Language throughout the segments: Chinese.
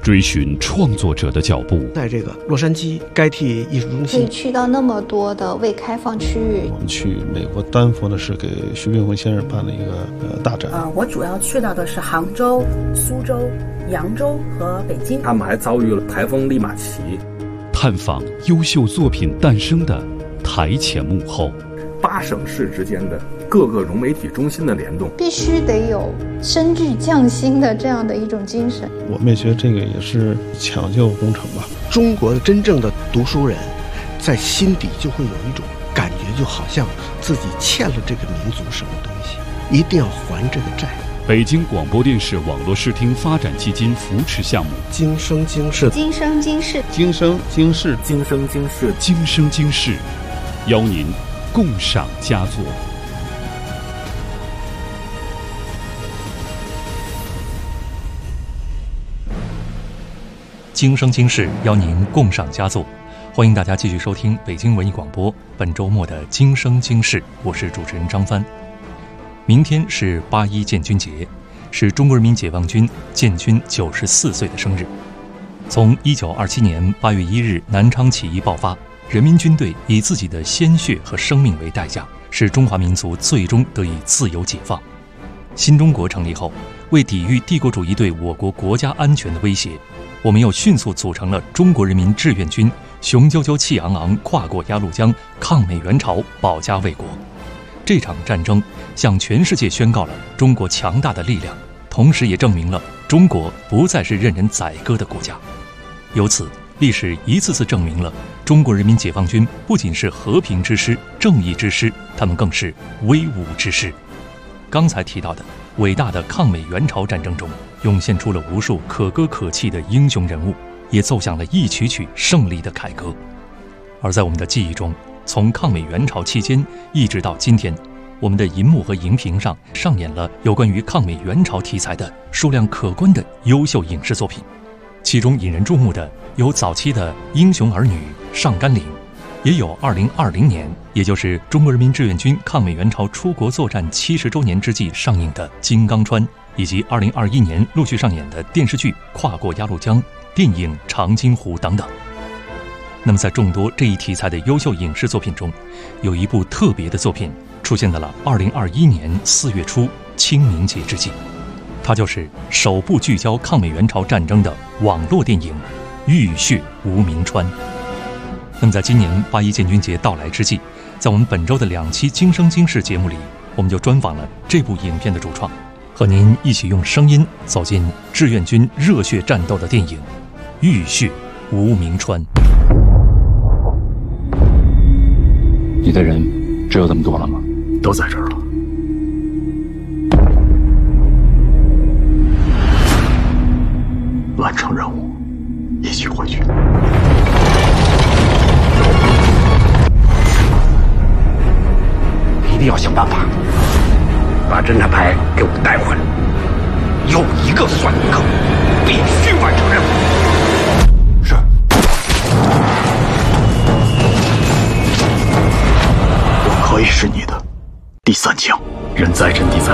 追寻创作者的脚步。 在这个洛杉矶该替艺术中心， 可以去到那么多的未开放区域。 我们去美国丹佛的是给徐冰辉先生办了一个大展。 我主要去到的是杭州、苏州、扬州和北京。 他们还遭遇了台风利马奇。 探访优秀作品诞生的台前幕后 ，8省市之间的各个融媒体中心的联动， 必须得有升至匠心的这样的一种精神。 我们也觉得这个也是抢救工程吧。 中国真正的读书人在心底就会有一种感觉，就好像自己欠了这个民族什么东西，一定要还这个债。 北京广播电视网络视听发展基金扶持项目， 今生今世， 今生今世， 今生今世， 今生今世， 今生今世，邀您共赏佳作。 今生今世，邀您共赏佳作。欢迎大家继续收听北京文艺广播本周末的今生今世，我是主持人张帆。明天是8·1建军节，是中国人民解放军建军94岁的生日。从1927年8月1日南昌起义爆发，人民军队以自己的鲜血和生命为代价，使中华民族最终得以自由解放。新中国成立后，为抵御帝国主义对我国国家安全的威胁，我们又迅速组成了中国人民志愿军，雄赳赳气昂昂跨过鸭绿江，抗美援朝，保家卫国。这场战争向全世界宣告了中国强大的力量，同时也证明了中国不再是任人宰割的国家。由此，历史一次次证明了中国人民解放军不仅是和平之师、正义之师，他们更是威武之师。刚才提到的伟大的抗美援朝战争中，涌现出了无数可歌可泣的英雄人物，也奏响了一曲曲胜利的凯歌。而在我们的记忆中，从抗美援朝期间一直到今天，我们的银幕和荧屏上上演了有关于抗美援朝题材的数量可观的优秀影视作品。其中引人注目的有早期的《英雄儿女》《上甘岭》，也有2020年，也就是中国人民志愿军抗美援朝出国作战70周年之际上映的《金刚川》，以及2021年陆续上演的电视剧《跨过鸭绿江》、电影《长津湖》等等。那么在众多这一题材的优秀影视作品中，有一部特别的作品出现在了2021年4月初清明节之际，它就是首部聚焦抗美援朝战争的网络电影《浴血无名川》。那么在今年8·1建军节到来之际，在我们本周的2期今生今世节目里，我们就专访了这部影片的主创，和您一起用声音走进志愿军热血战斗的电影《浴血无名川》。 你的人只有这么多了吗？ 都在这儿了。完成任务，一起回去。 一定要想办法把侦察排给我带回来，有一个算一个，必须完成任务。是。我可以是你的第3枪，人在阵地在。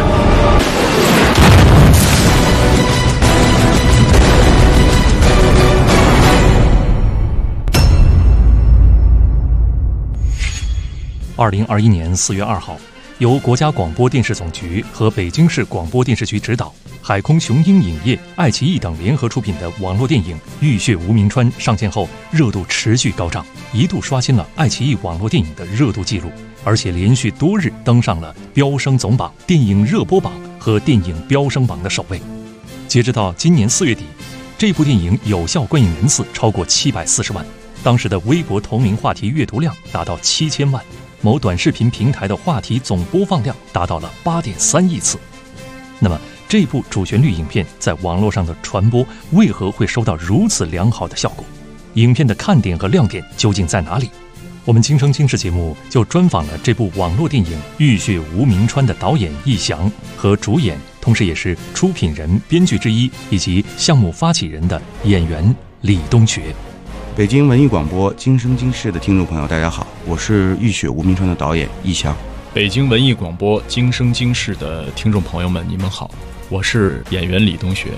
2021年4月2号，由国家广播电视总局和北京市广播电视局指导，海空雄鹰影业、爱奇艺等联合出品的网络电影《浴血无名川》上线后，热度持续高涨，一度刷新了爱奇艺网络电影的热度记录，而且连续多日登上了飙升总榜、电影热播榜和电影飙升榜的首位。截止到今年4月底，这部电影有效观影人次超过740万，当时的微博同名话题阅读量达到7000万。某短视频平台的话题总播放量达到了8.3亿次。那么这部主旋律影片在网络上的传播为何会收到如此良好的效果？影片的看点和亮点究竟在哪里？我们今生今世节目就专访了这部网络电影《浴血无名川》的导演易翔和主演，同时也是出品人、编剧之一以及项目发起人的演员李东学。 北京文艺广播今生今世的听众朋友大家好，我是《浴血无名川》的导演易翔。 北京文艺广播今生今世的听众朋友们你们好，我是演员李东学。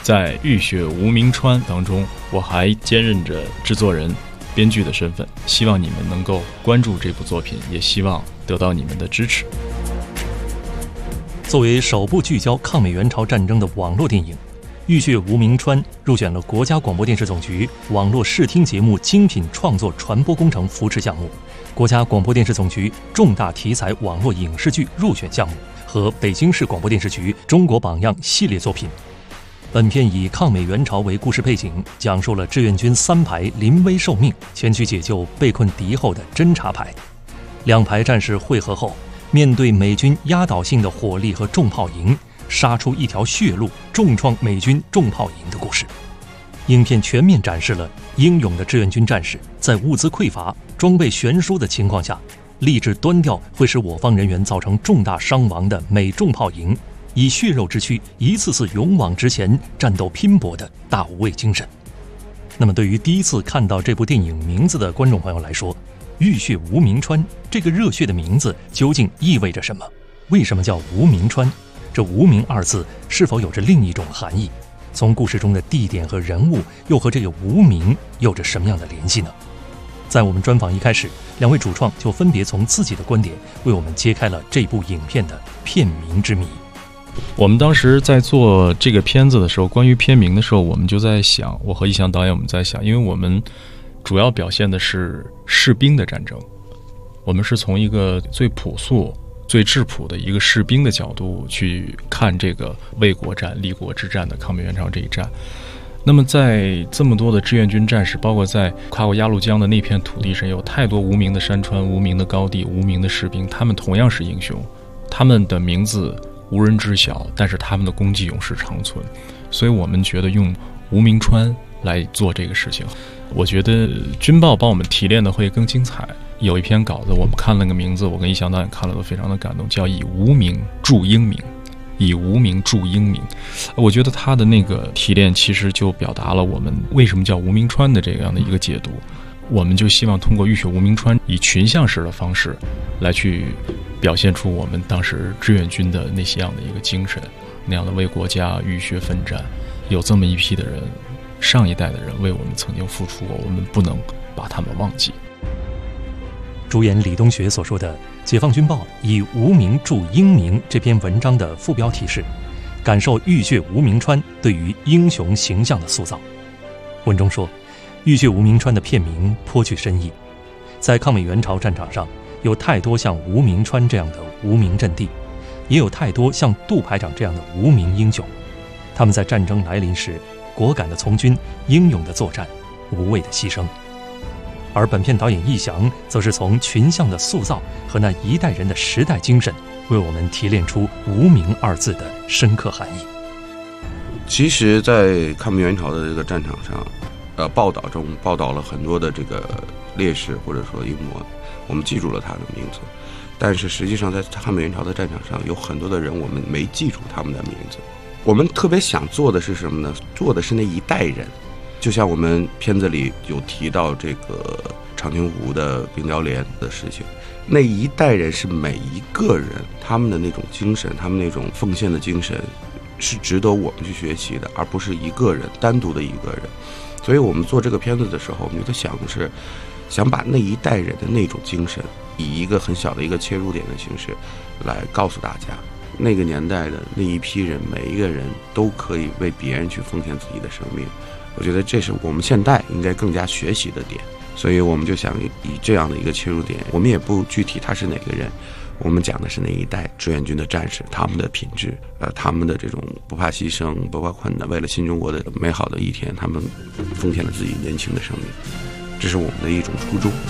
在《浴血无名川》当中，我还兼任着制作人、编剧的身份，希望你们能够关注这部作品，也希望得到你们的支持。 作为首部聚焦抗美援朝战争的网络电影，《浴血无名川》入选了国家广播电视总局网络视听节目精品创作传播工程扶持项目、国家广播电视总局重大题材网络影视剧入选项目和北京市广播电视局中国榜样系列作品。本片以抗美援朝为故事背景，讲述了志愿军3排临危受命前去解救被困敌后的侦察排。2排战士汇合后，面对美军压倒性的火力和重炮营，杀出一条血路，重创美军重炮营的故事。影片全面展示了英勇的志愿军战士在物资匮乏、装备悬殊的情况下，立志端掉会使我方人员造成重大伤亡的美重炮营，以血肉之躯一次次勇往直前、战斗拼搏的大无畏精神。那么对于第一次看到这部电影名字的观众朋友来说，浴血无名川这个热血的名字究竟意味着什么？为什么叫无名川？这无名2字是否有着另一种含义？从故事中的地点和人物又和这个无名有着什么样的联系呢？在我们专访一开始，2位主创就分别从自己的观点为我们揭开了这部影片的片名之谜。 我们当时在做这个片子的时候，关于片名的时候，我们就在想，我和易翔导演我们在想，因为我们主要表现的是士兵的战争，我们是从一个最朴素、最质朴的一个士兵的角度去看这个卫国战、立国之战的抗美援朝这一战。那么在这么多的志愿军战士，包括在跨过鸭绿江的那片土地上，有太多无名的山川、无名的高地、无名的士兵，他们同样是英雄，他们的名字无人知晓，但是他们的功绩永世长存。所以我们觉得用无名川来做这个事情，我觉得军报帮我们提炼的会更精彩。有一篇稿子我们看了个名字，我跟易翔导演看了都非常的感动，叫以无名铸英名。以无名铸英名，我觉得他的那个提炼其实就表达了我们为什么叫无名川的这样的一个解读。我们就希望通过浴血无名川以群像式的方式来去表现出我们当时志愿军的那些样的一个精神，那样的为国家浴血奋战。有这么一批的人，上一代的人为我们曾经付出过，我们不能把他们忘记。 主演李东学所说的解放军报以无名铸英名这篇文章的副标题是感受浴血无名川对于英雄形象的塑造。文中说，浴血无名川的片名颇具深意，在抗美援朝战场上，有太多像无名川这样的无名阵地，也有太多像杜排长这样的无名英雄。他们在战争来临时果敢的从军，英勇的作战，无畏的牺牲。而本片导演易翔则是从群像的塑造和那一代人的时代精神，为我们提炼出无名2字的深刻含义。 其实在抗美援朝的这个战场上，报道中报道了很多的这个烈士或者说英模，我们记住了他的名字，但是实际上在抗美援朝的战场上，有很多的人我们没记住他们的名字。我们特别想做的是什么呢？做的是那一代人。就像我们片子里有提到这个长津湖的冰雕连的事情，那一代人是每一个人他们的那种精神，他们那种奉献的精神是值得我们去学习的，而不是一个人单独的一个人。所以我们做这个片子的时候，我们就在想的是想把那一代人的那种精神以一个很小的一个切入点的形式来告诉大家，那个年代的那一批人，每一个人都可以为别人去奉献自己的生命。我觉得这是我们现代应该更加学习的点，所以我们就想以这样的一个切入点，我们也不具体他是哪个人，我们讲的是那一代志愿军的战士，他们的品质，他们的这种不怕牺牲、不怕困难，为了新中国的美好的一天，他们奉献了自己年轻的生命，这是我们的一种初衷。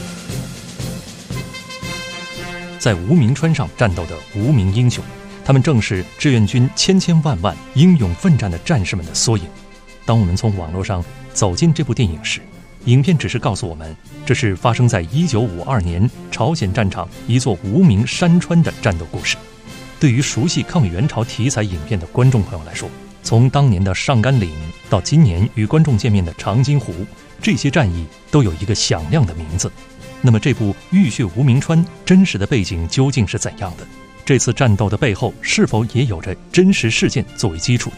在无名川上战斗的无名英雄，他们正是志愿军千千万万英勇奋战的战士们的缩影。当我们从网络上走进这部电影时，影片只是告诉我们，这是发生在1952年朝鲜战场一座无名山川的战斗故事。对于熟悉抗美援朝题材影片的观众朋友来说，从当年的上甘岭到今年与观众见面的长津湖，这些战役都有一个响亮的名字。那么这部《浴血无名川》真实的背景究竟是怎样的？这次战斗的背后是否也有着真实事件作为基础呢？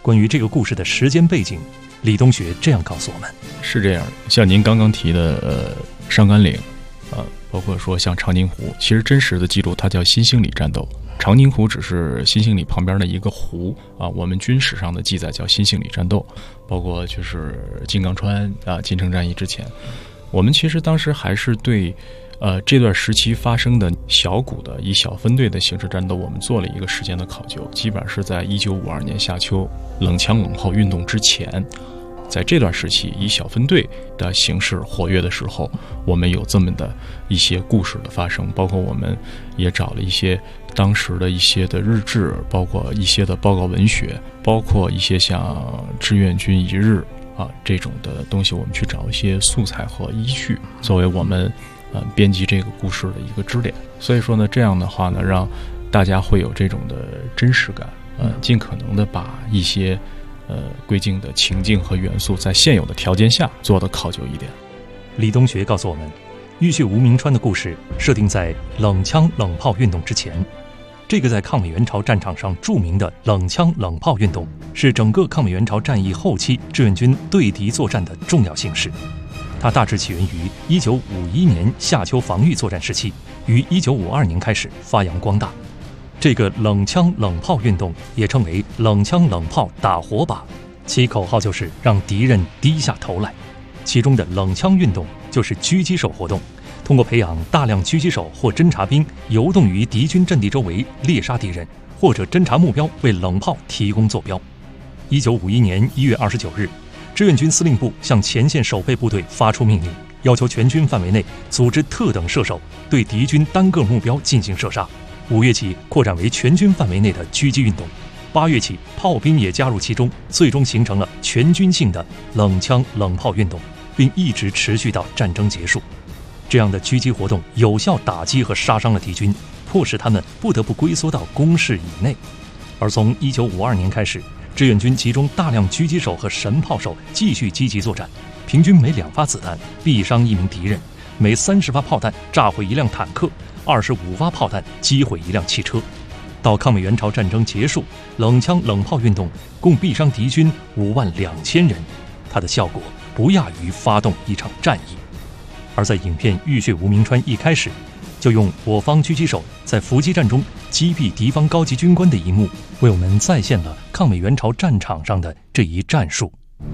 关于这个故事的时间背景，李东学这样告诉我们： 是这样，像您刚刚提的上甘岭，包括说像长宁湖，其实真实的记录它叫新兴里战斗。长宁湖只是新兴里旁边的一个湖啊，我们军史上的记载叫新兴里战斗，包括就是金刚川啊，金城战役之前，我们其实当时还是对这段时期发生的小股的以小分队的形式战斗，我们做了一个时间的考究，基本上是在1952年夏秋冷枪冷炮运动之前，在这段时期以小分队的形式活跃的时候，我们有这么的一些故事的发生，包括我们也找了一些当时的一些的日志，包括一些的报告文学，包括一些像志愿军一日啊这种的东西，我们去找一些素材和依据，作为我们编辑这个故事的一个支点。所以说呢，这样的话呢，让大家会有这种的真实感，尽可能的把一些归境的情境和元素在现有的条件下做的考究一点。 李东学告诉我们，浴血无名川的故事设定在冷枪冷炮运动之前。这个在抗美援朝战场上著名的冷枪冷炮运动，是整个抗美援朝战役后期志愿军对敌作战的重要形式。它大致起源于1951年夏秋防御作战时期，于1952年开始发扬光大。这个冷枪冷炮运动也称为冷枪冷炮打火把，其口号就是让敌人低下头来。其中的冷枪运动就是狙击手活动，通过培养大量狙击手或侦察兵游动于敌军阵地周围猎杀敌人，或者侦察目标为冷炮提供坐标。1951年1月29日，志愿军司令部向前线守备部队发出命令，要求全军范围内组织特等射手对敌军单个目标进行射杀。5月起扩展为全军范围内的狙击运动，8月起炮兵也加入其中，最终形成了全军性的冷枪冷炮运动，并一直持续到战争结束。这样的狙击活动有效打击和杀伤了敌军，迫使他们不得不龟缩到工事以内。而从1952年开始，志愿军集中大量狙击手和神炮手继续积极作战，平均每2发子弹毙伤1名敌人，每30发炮弹炸毁1辆坦克，25发炮弹击毁1辆汽车。到抗美援朝战争结束，冷枪冷炮运动共毙伤敌军52000人，它的效果不亚于发动一场战役。而在影片《浴血无名川》一开始，就用我方狙击手在伏击战中击毙敌方高级军官的一幕，为我们再现了抗美援朝战场上的这一战术。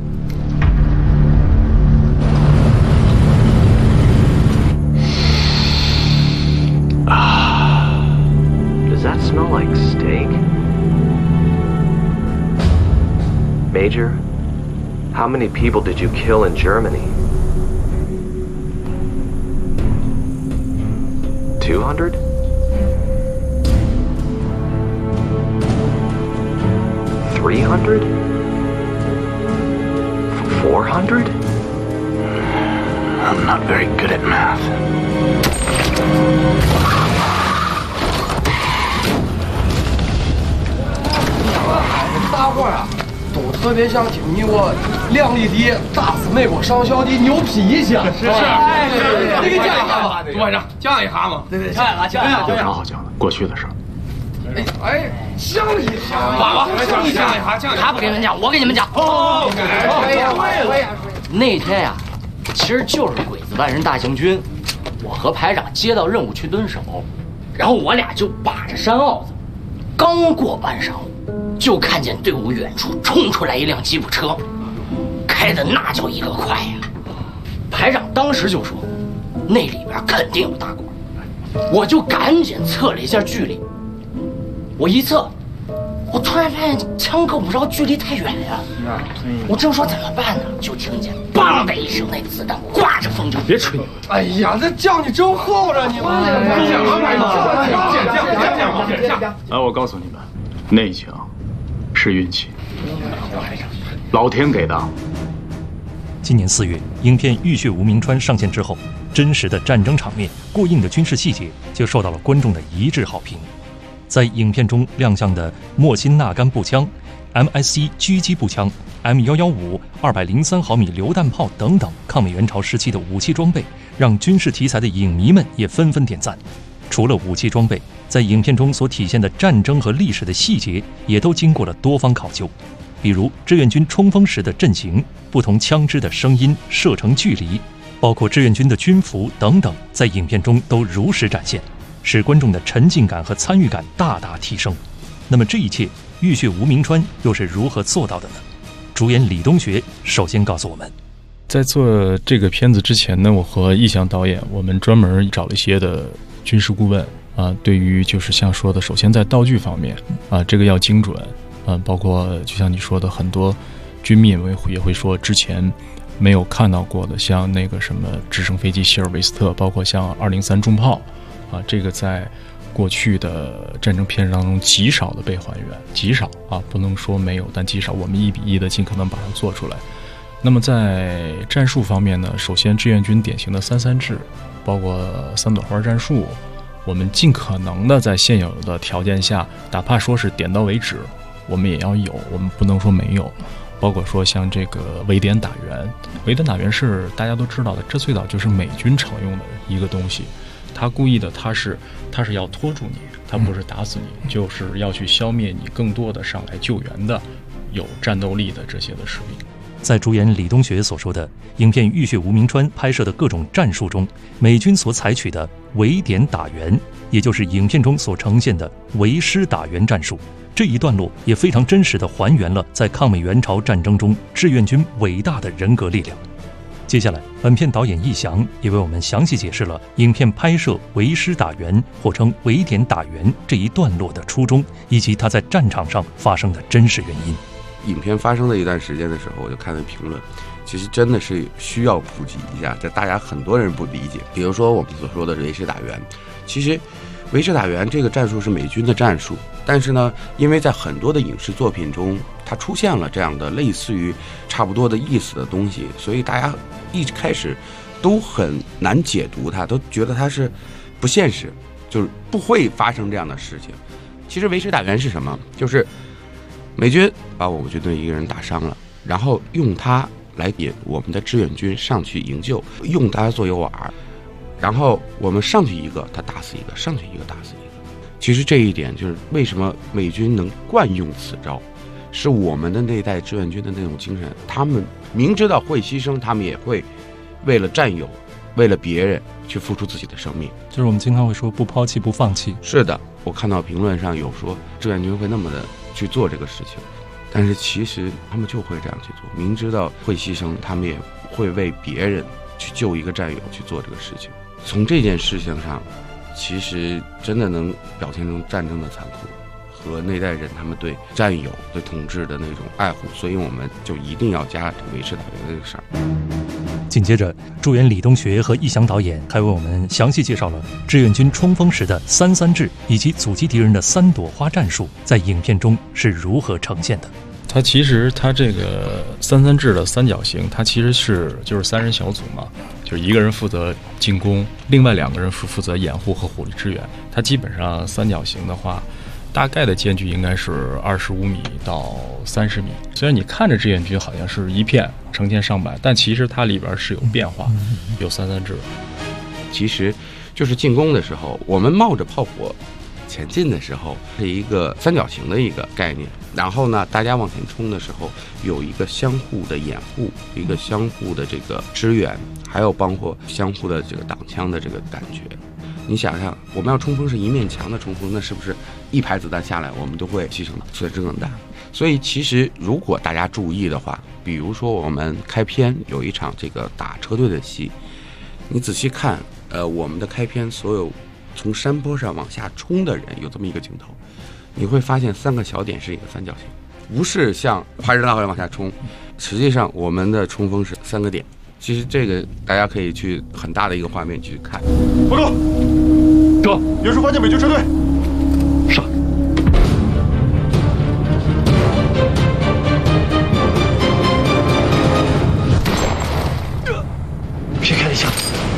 Does that smell like steak? Major, how many people did you kill in Germany? 200? 300? 400? I'm not very good at math. 大伙儿啊，都特别想听你我两里地打死美国上校的牛皮一下。是，你给讲一下吧，朱班长，讲一下嘛。对，讲一下。 有啥好讲的？过去的事儿。 哎，讲一下，爸爸，你讲一下， 他不给你们讲，我给你们讲。那天呀，其实就是鬼子万人大行军，我和排长接到任务去蹲守，然后我俩就把着山坳子，刚过半晌午，就看见队伍远处冲出来一辆吉普车，开的那叫一个快呀！排长当时就说，那里边肯定有大官，我就赶紧测了一下距离。我一测，我突然发现枪够不着，距离太远呀！我正说怎么办呢，就听见“梆”的一声，那子弹刮着风就别吹。 哎呀，这讲的正好着，你们讲。 来，我告诉你们，那枪是运气，老天给的。 今年4月，影片《浴血无名川》上线之后，真实的战争场面、过硬的军事细节就受到了观众的一致好评。在影片中亮相的莫辛纳甘步枪、MSC 狙击步枪、M115 203毫米榴弹炮等等抗美援朝时期的武器装备，让军事题材的影迷们也纷纷点赞。除了武器装备，在影片中所体现的战争和历史的细节，也都经过了多方考究。 比如志愿军冲锋时的阵型、不同枪支的声音、射程距离，包括志愿军的军服等等，在影片中都如实展现，使观众的沉浸感和参与感大大提升。那么这一切，浴血无名川又是如何做到的呢？主演李东学首先告诉我们， 在做这个片子之前呢，我和易翔导演，我们专门找了一些的军事顾问啊，对于就是像说的，首先在道具方面啊，这个要精准啊，包括就像你说的，很多军迷也会说之前没有看到过的，像那个什么直升飞机希尔维斯特，包括像203重炮啊，这个在过去的战争片当中极少的被还原，极少啊，不能说没有，但极少，我们1比1的尽可能把它做出来。那么在战术方面呢，首先志愿军典型的3-3制，包括3朵花战术，我们尽可能的在现有的条件下，哪怕说是点到为止，我们也要有，我们不能说没有。包括说像这个围点打援，围点打援是大家都知道的，这最早就是美军常用的一个东西。他故意的，他是要拖住你，他不是打死你，就是要去消灭你更多的上来救援的有战斗力的这些的士兵。 在主演李东学所说的影片《浴血无名川》拍摄的各种战术中，美军所采取的围点打援，也就是影片中所呈现的围师打援战术，这一段落也非常真实地还原了在抗美援朝战争中志愿军伟大的人格力量。接下来，本片导演易翔也为我们详细解释了影片拍摄围师打援，或称围点打援这一段落的初衷，以及它在战场上发生的真实原因。 影片发生的一段时间的时候，我就看了评论，其实真的是需要普及一下，这大家很多人不理解。比如说我们所说的围师打援，其实围师打援这个战术是美军的战术，但是呢，因为在很多的影视作品中，它出现了这样的类似于差不多的意思的东西，所以大家一开始都很难解读它，都觉得它是不现实，就是不会发生这样的事情。其实围师打援是什么？就是美军把我们军队一个人打伤了，然后用它来引我们的志愿军上去营救，用它做诱饵，然后我们上去一个，他打死一个，上去一个，打死一个。其实这一点就是为什么美军能惯用此招，是我们的那代志愿军的那种精神，他们明知道会牺牲，他们也会为了战友，为了别人去付出自己的生命。 就是我们经常会说不抛弃不放弃。 是的，我看到评论上有说志愿军会那么的去做这个事情，但是其实他们就会这样去做，明知道会牺牲，他们也会为别人去救一个战友去做这个事情。从这件事情上，其实真的能表现出战争的残酷和那代人他们对战友、对统治的那种爱护，所以我们就一定要加这个围师打援这个事儿。 紧接着，主演李东学和易翔导演还为我们详细介绍了志愿军冲锋时的3-3制以及阻击敌人的3朵花战术在影片中是如何呈现的。 它其实它这个3-3制的三角形，它其实就是3人小组嘛，就是一个人负责进攻，另外2个人是负责掩护和火力支援。它基本上三角形的话，大概的间距应该是25米到30米。虽然你看着志愿军好像是一片成千上百，但其实它里边是有变化，有3-3制。 其实就是进攻的时候，我们冒着炮火前进的时候是一个三角形的一个概念，然后呢，大家往前冲的时候有一个相互的掩护，一个相互的这个支援，还有包括相互的这个挡枪的这个感觉。你想想，我们要冲锋是一面墙的冲锋，那是不是一排子弹下来我们都会牺牲的损失更大？所以其实如果大家注意的话，比如说我们开篇有一场这个打车队的戏，你仔细看，我们的开篇所有从山坡上往下冲的人有这么一个镜头，你会发现3个小点是一个三角形，不是像排着大队往下冲，实际上我们的冲锋是3个点。其实这个大家可以去很大的一个画面去看。 报告，这远处发现美军车队。上。 撇开了一下。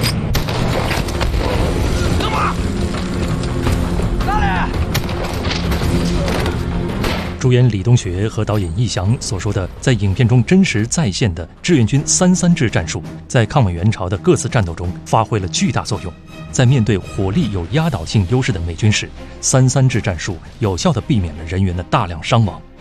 主演李东学和导演易翔所说的在影片中真实再现的志愿军3-3制战术，在抗美援朝的各次战斗中发挥了巨大作用。在面对火力有压倒性优势的美军时，3-3制战术有效地避免了人员的大量伤亡。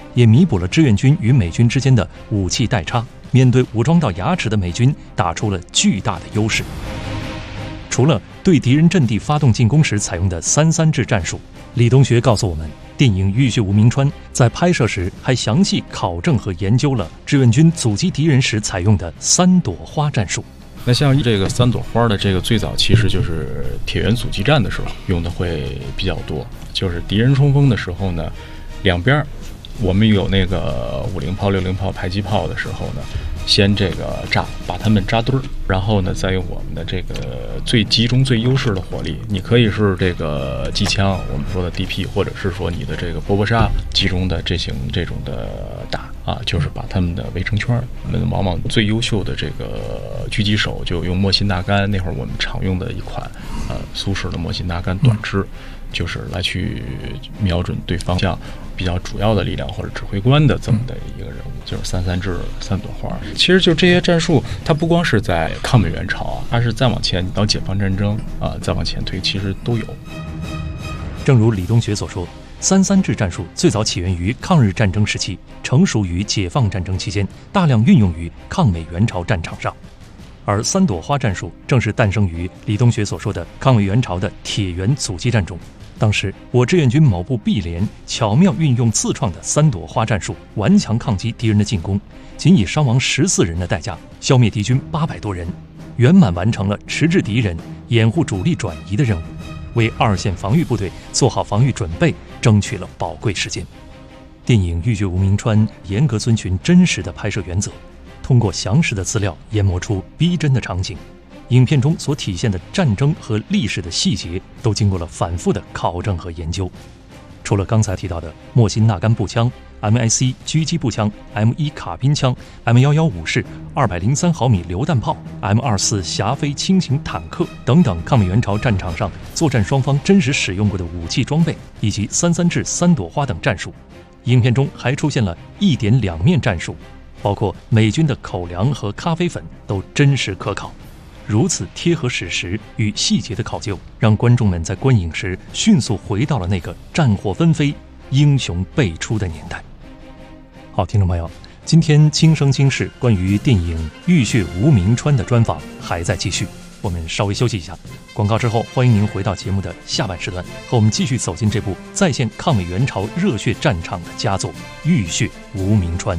也弥补了志愿军与美军之间的武器代差，面对武装到牙齿的美军，打出了巨大的优势。除了对敌人阵地发动进攻时采用的3-3制战术，李东学告诉我们，电影《浴血无名川》在拍摄时还详细考证和研究了志愿军阻击敌人时采用的3朵花战术。 那像这个3朵花的这个最早其实就是铁原阻击战的时候用的会比较多，就是敌人冲锋的时候呢，两边我们有那个50炮、60炮迫击炮的时候呢，先这个炸，把他们扎堆儿，然后呢再用我们的这个最集中、最优势的火力，你可以是这个机枪，我们说的 DP， 或者是说你的这个波波沙集中的这种的打啊，就是把他们的围成圈。我们往往最优秀的这个狙击手就用莫辛纳甘，那会儿我们常用的一款苏式的莫辛纳甘短支。就是来去瞄准对方向比较主要的力量或者指挥官的这么的一个人物，就是3-3制3朵花。其实就这些战术，它不光是在抗美援朝啊，它是再往前到解放战争啊，再往前推，其实都有。 正如李东学所说，3-3制战术最早起源于抗日战争时期，成熟于解放战争期间，大量运用于抗美援朝战场上。而3朵花战术正是诞生于李东学所说的抗美援朝的铁原阻击战中。当时我志愿军某部 B 连巧妙运用自创的3朵花战术，顽强抗击敌人的进攻，仅以伤亡14人的代价消灭敌军800多人，圆满完成了迟滞敌人、掩护主力转移的任务，为2线防御部队做好防御准备争取了宝贵时间。电影《浴血无名川》严格遵循真实的拍摄原则，通过详实的资料研磨出逼真的场景。影片中所体现的战争和历史的细节都经过了反复的考证和研究。除了刚才提到的莫辛纳甘步枪、MIC 狙击步枪、M1 卡宾枪、M11武士、203毫米榴弹炮、M24霞飞轻型坦克等等抗美援朝战场上作战双方真实使用过的武器装备，以及3-3制3朵花等战术，影片中还出现了1点2面战术，包括美军的口粮和咖啡粉都真实可考。如此贴合史实与细节的考究，让观众们在观影时迅速回到了那个战火纷飞、英雄辈出的年代。好，听众朋友，今天今生今世关于电影《浴血无名川》的专访还在继续，我们稍微休息一下。广告之后，欢迎您回到节目的下半时段，和我们继续走进这部再现抗美援朝热血战场的佳作《浴血无名川》。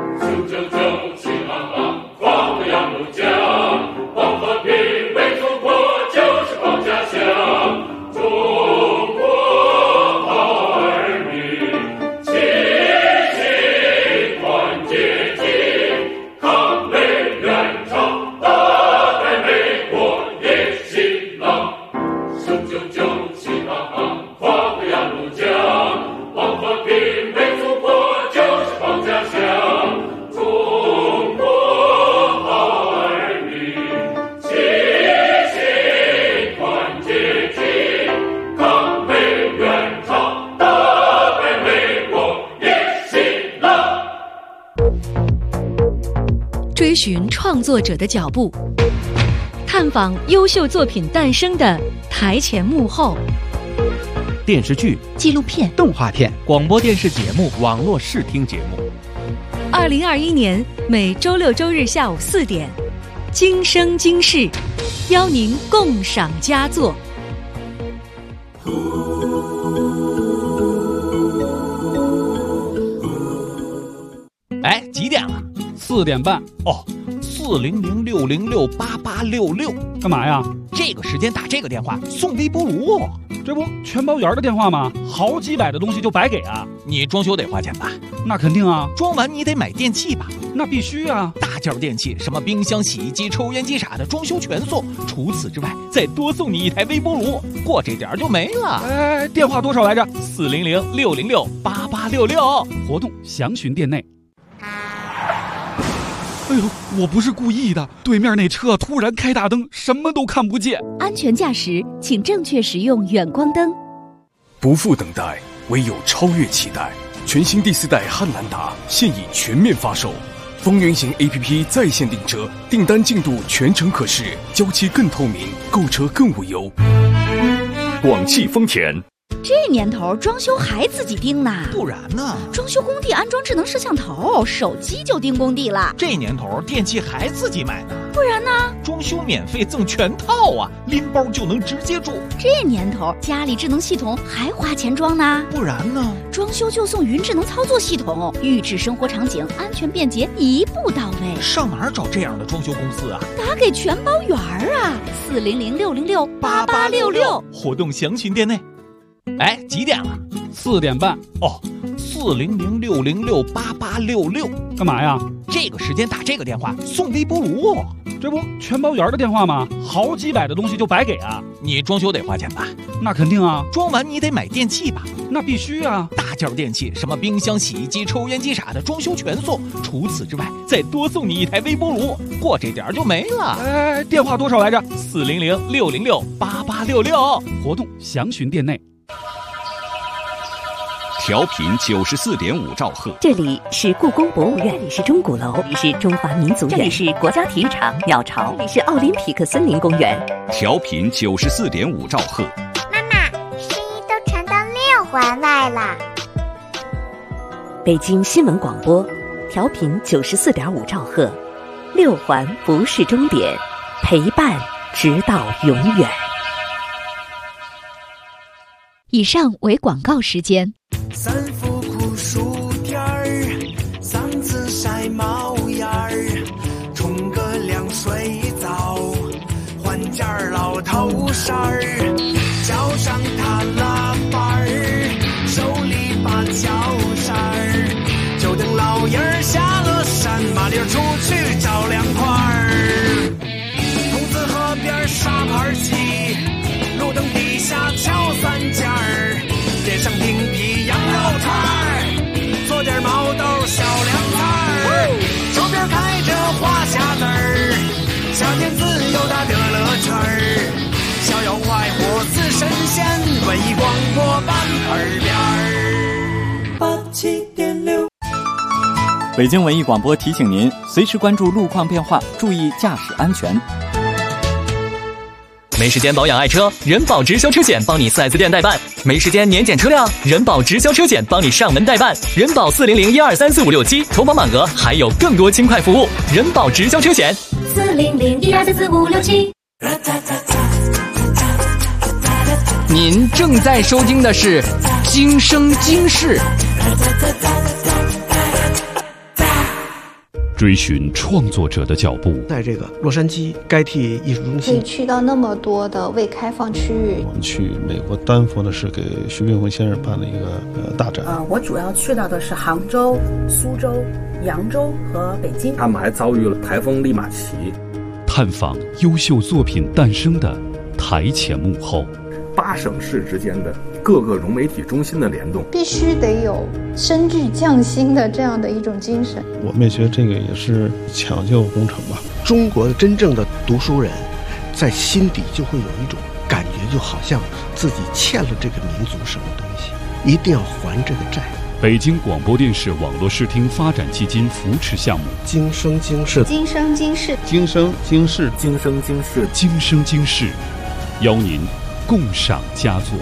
追寻创作者的脚步，探访优秀作品诞生的台前幕后。 电视剧、 纪录片、 动画片、广播电视节目、网络视听节目。 2021年每周6、周日下午4点，今生今世，邀您共赏佳作。 哎，几点了？4点半。哦，400-606-8866， 干嘛呀？ 这个时间打这个电话送微波炉， 这不全包圆的电话吗？好几百的东西就白给啊！ 你装修得花钱吧？ 那肯定啊！ 装完你得买电器吧？ 那必须啊！ 大件电器，什么冰箱、洗衣机、抽烟机啥的，装修全送。除此之外，再多送你一台微波炉，过这点就没了。 哎，电话多少来着 ？400-606-8866， 活动详询店内。哎呦，我不是故意的，对面那车突然开大灯，什么都看不见。 安全驾驶，请正确使用远光灯。 不负等待，唯有超越期待。全新第4代汉兰达现已全面发售，风云行 APP 在线订车，订单进度全程可视，交期更透明，购车更无忧。 广汽丰田。 这年头装修还自己盯呢？ 不然呢？ 装修工地安装智能摄像头，手机就盯工地了。 这年头电器还自己买呢？ 不然呢？ 装修免费赠全套啊，拎包就能直接住。 这年头家里智能系统还花钱装呢？ 不然呢？ 装修就送云智能操作系统，预制生活场景，安全便捷，一步到位。 上哪儿找这样的装修公司啊？ 打给全包圆啊，400-606-8866， 活动详询店内。哎，几点了 ？4点半。 哦，400-606-8866， 干嘛呀？ 这个时间打这个电话送微波炉， 这不全包圆的电话吗？好几百的东西就白给啊！ 你装修得花钱吧？ 那肯定啊！ 装完你得买电器吧？ 那必须啊！ 大件电器，什么冰箱、洗衣机、抽油烟机啥的，装修全送。除此之外，再多送你一台微波炉，过这点就没了。 哎，电话多少来着 ？400-606-8866， 活动详询店内。 调频94.5兆赫， 这里是故宫博物院，这里是钟鼓楼，这里是中华民族院，这里是国家体育场鸟巢，这里是奥林匹克森林公园。 调频94.5兆赫。 妈妈，声音都传到6环外了。 北京新闻广播，调频94.5兆赫，6环不是终点，陪伴直到永远。 以上为广告时间。 三伏酷暑天儿，嗓子晒冒烟儿，冲个凉水澡，换件老头衫儿，脚上踏拉板儿，手里把脚扇儿，就等老爷儿下了山，麻溜出去找凉快儿。筒子河边沙盘棋，路灯底下敲三件儿，街上平皮羊肉串儿，做点毛豆小凉菜儿，周边开着花匣子儿，夏天自由的乐乐圈儿，逍遥快活似神仙，文艺广播版耳边儿。87.6。 北京文艺广播提醒您，随时关注路况变化，注意驾驶安全。 没时间保养爱车，人保直销车险帮你4S店代办；没时间年检车辆，人保直销车险帮你上门代办。人保400-1234567，投保满额还有更多轻快服务。人保直销车险 400-1234567。 您正在收听的是《今生今世》。 追寻创作者的脚步， 在这个洛杉矶该替艺术中心， 可以去到那么多的未开放区域。 我们去美国丹佛的是给徐冰辉先生办了一个大展。 我主要去到的是杭州、苏州、扬州和北京。 他们还遭遇了台风利马奇， 探访优秀作品诞生的台前幕后。 8省市之间的各个融媒体中心的联动， 必须得有深具匠心的这样的一种精神。 我们也觉得这个也是抢救工程吧。 中国的真正的读书人，在心底就会有一种感觉，就好像自己欠了这个民族什么东西，一定要还这个债。 北京广播电视网络视听发展基金扶持项目， 今生今世， 今生今世， 今生今世， 今生今世， 今生今世，邀您共赏佳作。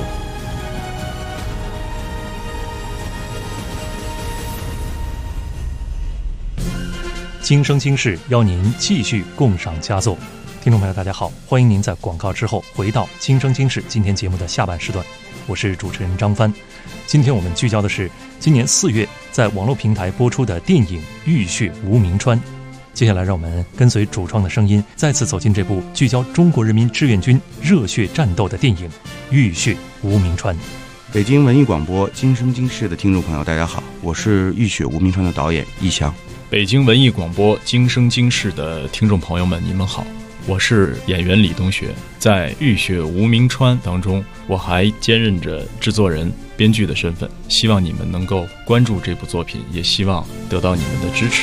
今生今世邀您继续共赏佳作。听众朋友大家好，欢迎您在广告之后回到今生今世今天节目的下半时段，我是主持人张帆。今天我们聚焦的是今年4月在网络平台播出的电影《浴血无名川》。接下来让我们跟随主创的声音，再次走进这部聚焦中国人民志愿军热血战斗的电影《浴血无名川》。 北京文艺广播今生今世的听众朋友大家好，我是《浴血无名川》的导演易翔。 北京文艺广播今生今世的听众朋友们你们好，我是演员李东学。在《浴血无名川》当中，我还兼任着制作人、编剧的身份，希望你们能够关注这部作品，也希望得到你们的支持。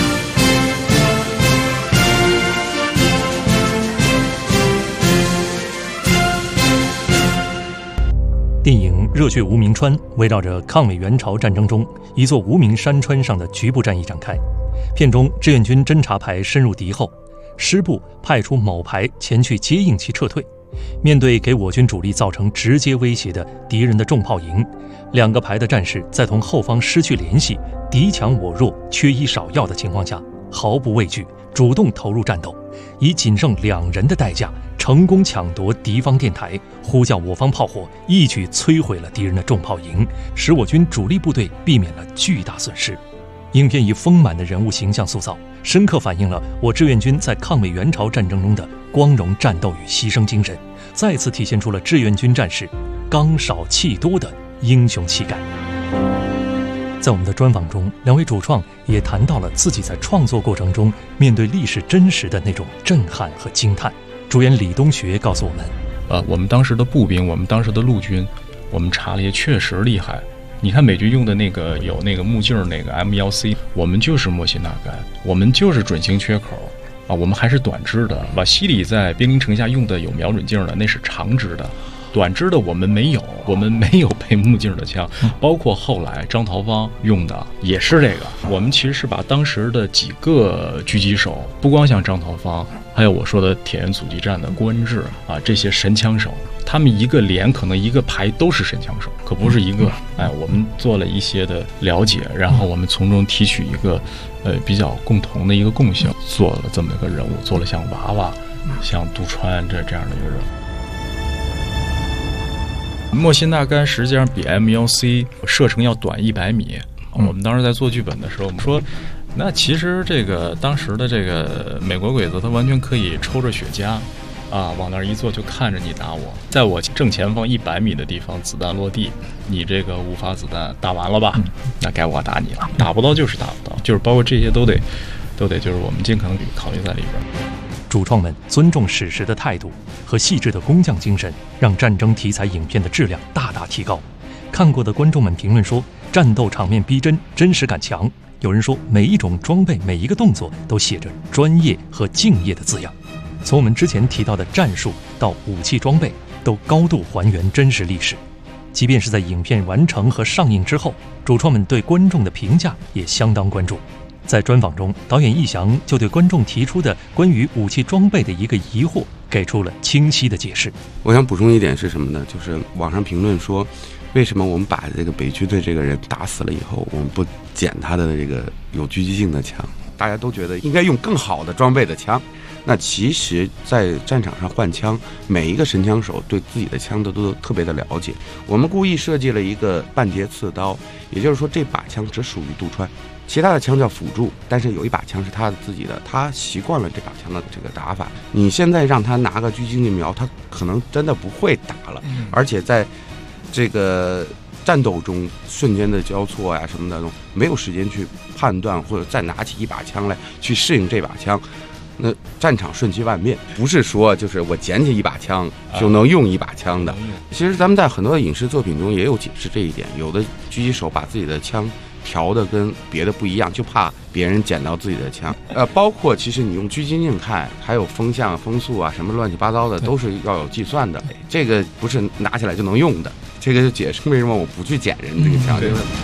电影《热血无名川》围绕着抗美援朝战争中一座无名山川上的局部战役展开。片中志愿军侦察排深入敌后，师部派出某排前去接应其撤退， 面对给我军主力造成直接威胁的敌人的重炮营，2个排的战士在同后方失去联系、敌强我弱、缺医少药的情况下，毫不畏惧，主动投入战斗，以仅剩2人的代价，成功抢夺敌方电台，呼叫我方炮火，一举摧毁了敌人的重炮营，使我军主力部队避免了巨大损失。影片以丰满的人物形象塑造，深刻反映了我志愿军在抗美援朝战争中的光荣战斗与牺牲精神，再次体现出了志愿军战士刚少气多的英雄气概。在我们的专访中，2位主创也谈到了自己在创作过程中面对历史真实的那种震撼和惊叹。主演李东学告诉我们， 我们当时的步兵，我们当时的陆军，我们查了也确实厉害。你看美军用的那个有那个目镜那个 M1C， 我们就是莫辛纳甘，我们就是准星缺口啊，我们还是短支的。瓦西里在兵临城下用的有瞄准镜的，那是长支的。短支的我们没有，我们没有配目镜的枪，包括后来张桃芳用的也是这个。我们其实是把当时的几个狙击手，不光像张桃芳，还有我说的铁原阻击战的郭恩志啊，这些神枪手，他们一个连可能一个排都是神枪手，可不是一个。我们做了一些的了解，然后我们从中提取一个比较共同的一个共性，做了这么一个人物，做了像娃娃、像杜川这样的一个人物。莫辛纳甘实际上比 M1C 射程要短100米。我们当时在做剧本的时候，我们说，那其实这个当时的这个美国鬼子，他完全可以抽着雪茄啊，往那儿一坐就看着你打我，在我正前方100米的地方，子弹落地，你这个5发子弹打完了吧？那该我打你了，打不到就是打不到，就是包括这些都得就是我们尽可能考虑在里边。 主创们尊重史实的态度和细致的工匠精神，让战争题材影片的质量大大提高。看过的观众们评论说，战斗场面逼真，真实感强。有人说，每一种装备、每一个动作都写着专业和敬业的字样。从我们之前提到的战术到武器装备，都高度还原真实历史。即便是在影片完成和上映之后，主创们对观众的评价也相当关注。在专访中，导演易翔就对观众提出的关于武器装备的一个疑惑给出了清晰的解释。 我想补充一点是什么呢？就是网上评论说，为什么我们把这个北军的这个人打死了以后，我们不捡他的这个有狙击性的枪？大家都觉得应该用更好的装备的枪。那其实，在战场上换枪，每一个神枪手对自己的枪都特别的了解。我们故意设计了一个半截刺刀，也就是说，这把枪只属于杜川。其他的枪叫辅助，但是有一把枪是他自己的，他习惯了这把枪的这个打法。你现在让他拿个狙击镜瞄，他可能真的不会打了。而且在这个战斗中瞬间的交错呀什么的，没有时间去判断或者再拿起一把枪来去适应这把枪。那战场瞬息万变，不是说就是我捡起一把枪就能用一把枪的。其实咱们在很多的影视作品中也有解释这一点，有的狙击手把自己的枪调的跟别的不一样，就怕别人捡到自己的枪。包括其实你用狙击镜看，还有风向、风速啊，什么乱七八糟的，都是要有计算的。这个不是拿起来就能用的。这个就解释为什么我不去捡人这个枪。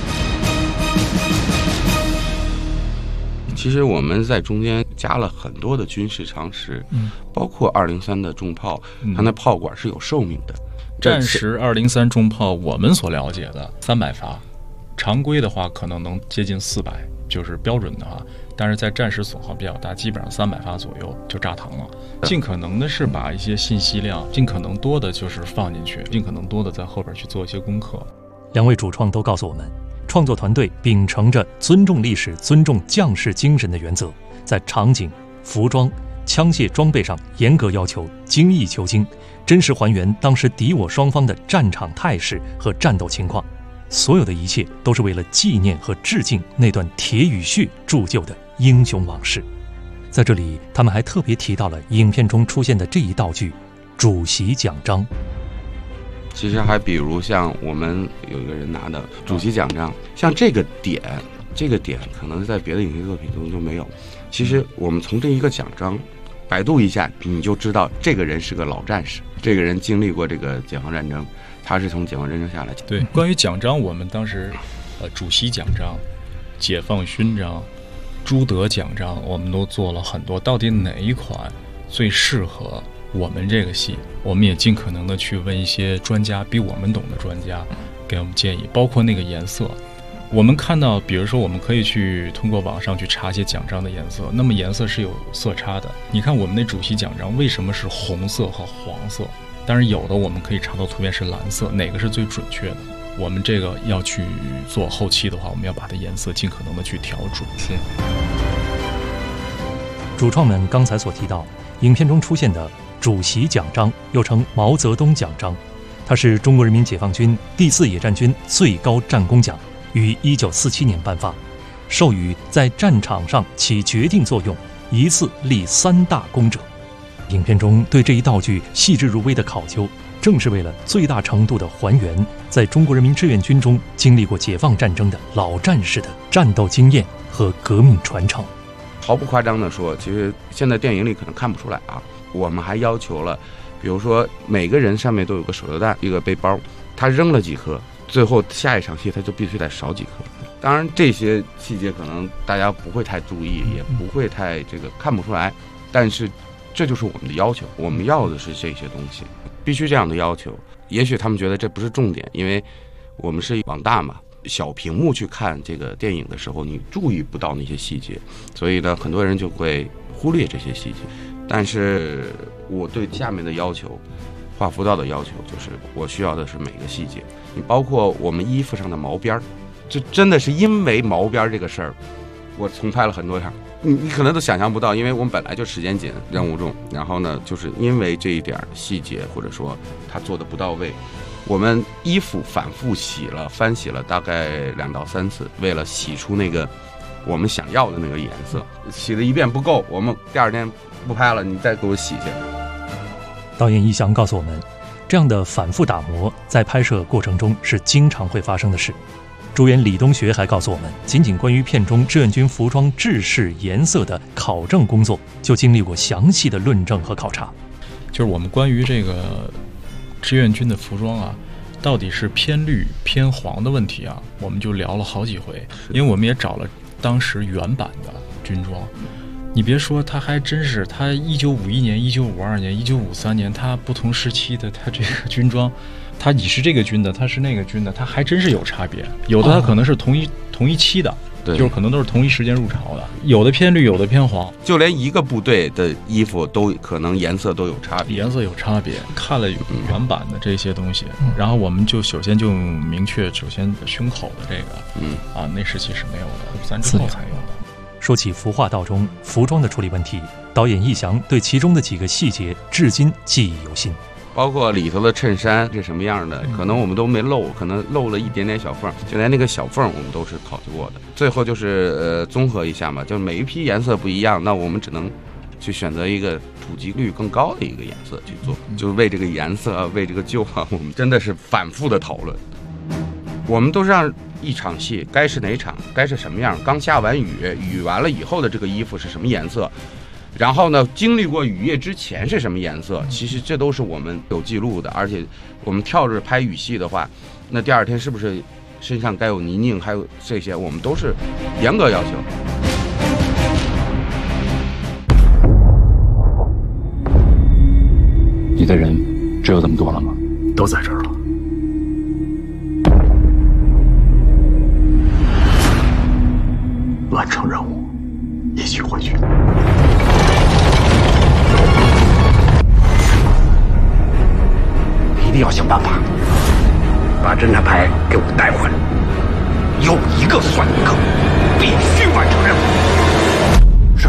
其实我们在中间加了很多的军事常识，包括203的重炮，它那炮管是有寿命的。 战时203重炮，我们所了解的300发。常规的话可能能接近400，就是标准的话，但是在战时损耗比较大，基本上300发左右就炸膛了。尽可能的是把一些信息量尽可能多的就是放进去，尽可能多的在后边去做一些功课。 2位主创都告诉我们，创作团队秉承着尊重历史、尊重将士精神的原则，在场景、服装、枪械装备上严格要求精益求精，真实还原当时敌我双方的战场态势和战斗情况。所有的一切都是为了纪念和致敬那段铁与血铸就的英雄往事。在这里，他们还特别提到了影片中出现的这一道具——主席奖章。 其实还比如像我们有一个人拿的主席奖章，像这个点可能在别的影视作品中就没有。其实我们从这一个奖章百度一下，你就知道这个人是个老战士，这个人经历过这个解放战争，他是从解放战争下来。 对，关于奖章，我们当时主席奖章、解放勋章、朱德奖章，我们都做了很多，到底哪一款最适合我们这个戏，我们也尽可能的去问一些专家，比我们懂的专家给我们建议，包括那个颜色。我们看到，比如说我们可以去通过网上去查一些奖章的颜色，那么颜色是有色差的。你看我们那主席奖章为什么是红色和黄色？当然有的我们可以查到图片是蓝色，哪个是最准确的？我们这个要去做后期的话，我们要把它颜色尽可能的去调准。 是。主创们刚才所提到，影片中出现的主席奖章，又称毛泽东奖章，它是中国人民解放军第4野战军最高战功奖，于1947年颁发，授予在战场上起决定作用、一次立3大功者。影片中对这一道具细致入微的考究，正是为了最大程度地还原在中国人民志愿军中经历过解放战争的老战士的战斗经验和革命传承。 毫不夸张地说，其实现在电影里可能看不出来啊，我们还要求了，比如说每个人上面都有个手榴弹，一个背包，他扔了几颗，最后下一场戏他就必须得少几颗。当然这些细节可能大家不会太注意，也不会太看不出来，但是这就是我们的要求，我们要的是这些东西，必须这样的要求。也许他们觉得这不是重点，因为我们是网大嘛，小屏幕去看这个电影的时候，你注意不到那些细节，所以呢，很多人就会忽略这些细节。但是我对下面的要求，画辅导的要求就是我需要的是每个细节，你包括我们衣服上的毛边，就真的是因为毛边这个事儿，我重拍了很多场。你可能都想象不到，因为我们本来就时间紧、任务重，然后呢，就是因为这一点细节或者说他做的不到位，我们衣服反复翻洗了大概2到3次，为了洗出那个我们想要的那个颜色。洗了一遍不够，我们第2天不拍了，你再给我洗去。 导演易翔告诉我们，这样的反复打磨在拍摄过程中是经常会发生的事。主演李东学还告诉我们，仅仅关于片中志愿军服装制式颜色的考证工作，就经历过详细的论证和考察。 就是我们关于这个志愿军的服装啊，到底是偏绿偏黄的问题啊，我们就聊了好几回，因为我们也找了当时原版的军装。你别说，它还真是，它1951年、1952年、1953年，它不同时期的它这个军装，它你是这个军的，它是那个军的，它还真是有差别。有的它可能是同一期的，就是可能都是同一时间入朝的，有的偏绿，有的偏黄， 就连一个部队的衣服都可能颜色都有差别。 颜色有差别。看了原版的这些东西，然后我们就首先明确，首先胸口的这个，那时期是没有的，3之后才有的。 说起服化道中服装的处理问题，导演易翔对其中的几个细节至今记忆犹新， 包括里头的衬衫是什么样的，可能我们都没漏，可能漏了一点点小缝，就连那个小缝我们都是考虑过的。最后就是综合一下嘛，就每一批颜色不一样，那我们只能去选择一个普及率更高的一个颜色去做，就是为这个颜色为这个旧啊，我们真的是反复的讨论。我们都是让一场戏该是哪场，该是什么样，刚下完雨，雨完了以后的这个衣服是什么颜色，然后呢经历过雨夜之前是什么颜色，其实这都是我们有记录的。而且我们跳着拍雨戏的话，那第2天是不是身上该有泥泞，还有这些我们都是严格要求。 你的人只有这么多了吗？都在这儿了。完成任务，一起回去。 一定要想办法把侦察排给我带回来，有一个算一个，必须完成任务。是。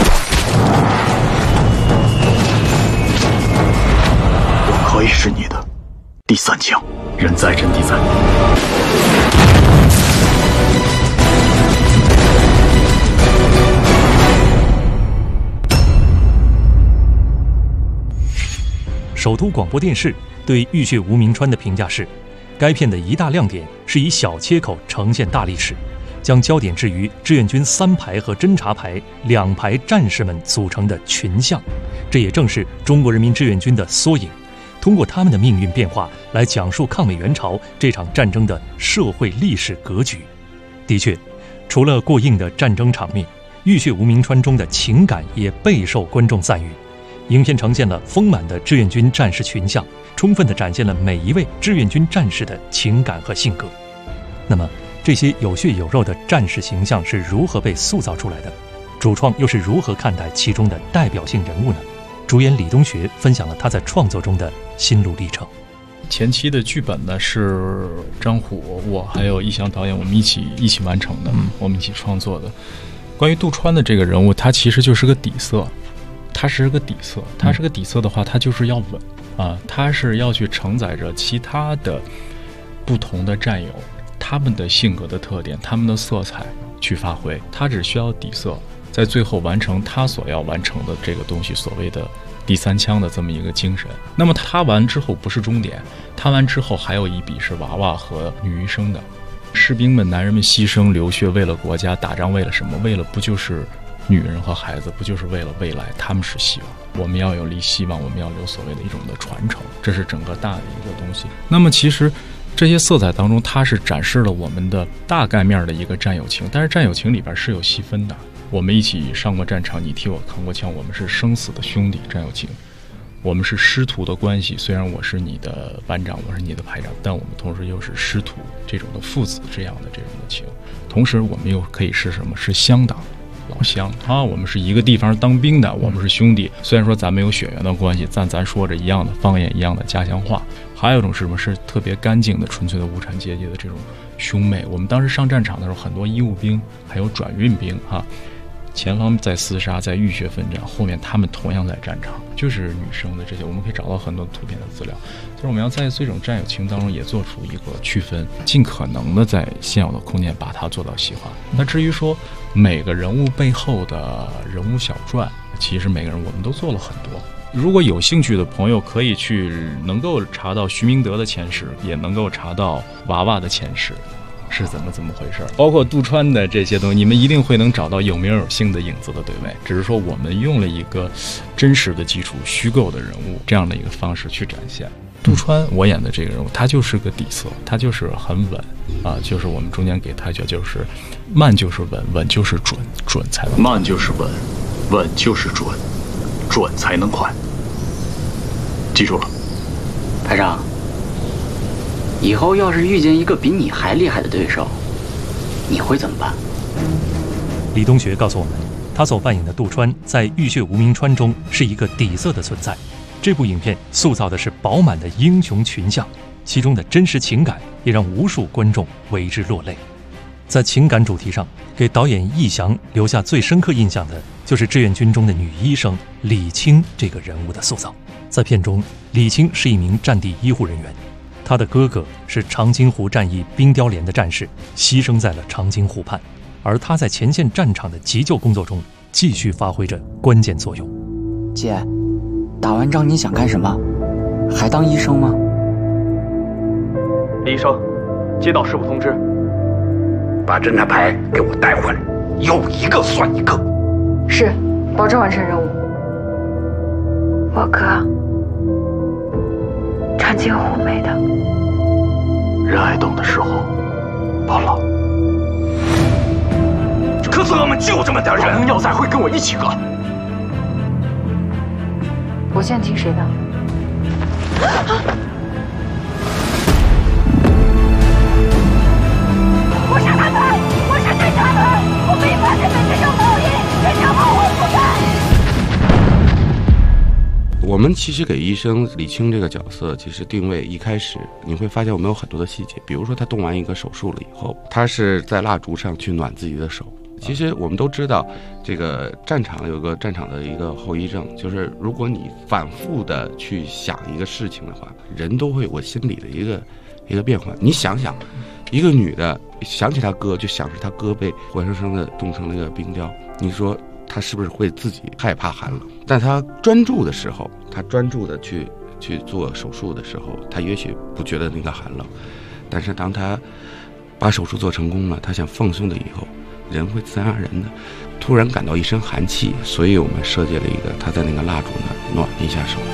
我可以是你的第3枪，人在阵地在。 首都广播电视对《浴血无名川》的评价是，该片的一大亮点是以小切口呈现大历史，将焦点置于志愿军3排和侦察排2排战士们组成的群像，这也正是中国人民志愿军的缩影，通过他们的命运变化来讲述抗美援朝这场战争的社会历史格局。的确，除了过硬的战争场面，《浴血无名川》中的情感也备受观众赞誉。 影片呈现了丰满的志愿军战士群像，充分地展现了每一位志愿军战士的情感和性格。那么，这些有血有肉的战士形象是如何被塑造出来的？主创又是如何看待其中的代表性人物呢？主演李东学分享了他在创作中的心路历程。 前期的剧本呢是张虎、我还有易翔导演我们一起完成的，我们一起创作的。关于杜川的这个人物，他其实就是个底色，他是个底色的话，他就是要稳啊，他是要去承载着其他的不同的战友，他们的性格的特点，他们的色彩去发挥，他只需要底色，在最后完成他所要完成的这个东西，所谓的第三枪的这么一个精神。那么他完之后不是终点，他完之后还有一笔是娃娃和女医生的。士兵们、男人们牺牲流血，为了国家打仗，为了什么？为了不就是女人和孩子，不就是为了未来？他们是希望，我们要有离希望，我们要留所谓的一种的传承，这是整个大的一个东西。那么其实这些色彩当中，它是展示了我们的大概面的一个战友情，但是战友情里边是有细分的。我们一起上过战场，你替我扛过枪，我们是生死的兄弟战友情。我们是师徒的关系，虽然我是你的班长，我是你的排长，但我们同时又是师徒这种的父子这样的这种的情。同时我们又可以是什么？是乡党老乡啊，我们是一个地方当兵的，我们是兄弟。虽然说咱没有血缘的关系，但咱说着一样的方言，一样的家乡话。还有一种是什么？是特别干净的、纯粹的无产阶级的这种兄妹。我们当时上战场的时候，很多医务兵还有转运兵啊，前方在厮杀，在浴血奋战，后面他们同样在战场，就是女生的这些，我们可以找到很多图片的资料。就是我们要在这种战友情当中也做出一个区分，尽可能的在现有的空间把它做到细化。那至于说每个人物背后的人物小传，其实每个人我们都做了很多。如果有兴趣的朋友可以去能够查到徐明德的前世，也能够查到娃娃的前世是怎么回事，包括杜川的这些东西，你们一定会能找到有名有姓的影子的对位。只是说我们用了一个真实的基础、虚构的人物这样的一个方式去展现。杜川我演的这个人物，他就是个底色，他就是很稳啊，就是我们中间给他一句，就是慢就是稳，稳就是准，准才能慢就是稳，稳就是准，准才能快。记住了， 排长。以后要是遇见一个比你还厉害的对手，你会怎么办？ 李东学告诉我们，他所扮演的杜川在《浴血无名川》中是一个底色的存在。这部影片塑造的是饱满的英雄群像，其中的真实情感也让无数观众为之落泪。在情感主题上，给导演易翔留下最深刻印象的就是志愿军中的女医生李青这个人物的塑造。在片中，李青是一名战地医护人员，他的哥哥是长津湖战役冰雕连的战士，牺牲在了长津湖畔，而他在前线战场的急救工作中继续发挥着关键作用。 姐，打完仗你想干什么？还当医生吗？ 李医生，接到师傅通知， 把侦察排给我带回来，有一个算一个。 是，保证完成任务。 我哥长津湖没的， 人爱冻的时候不冷。 可是我们就这么点人，要仔会跟我一起割。 我现在听谁的？ 我杀他们！我杀对他们！我没法跟他们接受报应，人家后我不干。 我们其实给医生李青这个角色，其实定位一开始你会发现我们有很多的细节，比如说他动完一个手术了以后，他是在蜡烛上去暖自己的手。其实我们都知道，这个战场有个战场的一个后遗症，就是如果你反复的去想一个事情的话，人都会有我心里的一个变化。你想想，一个女的想起她哥，就想着她哥被活生生的冻成那个冰雕，你说她是不是会自己害怕寒冷？但她专注的时候，她专注的去做手术的时候，她也许不觉得那个寒冷，但是当她把手术做成功了，她想放松的以后，人会自然而然的突然感到一身寒气，所以我们设计了一个她在那个蜡烛那儿暖了一下手。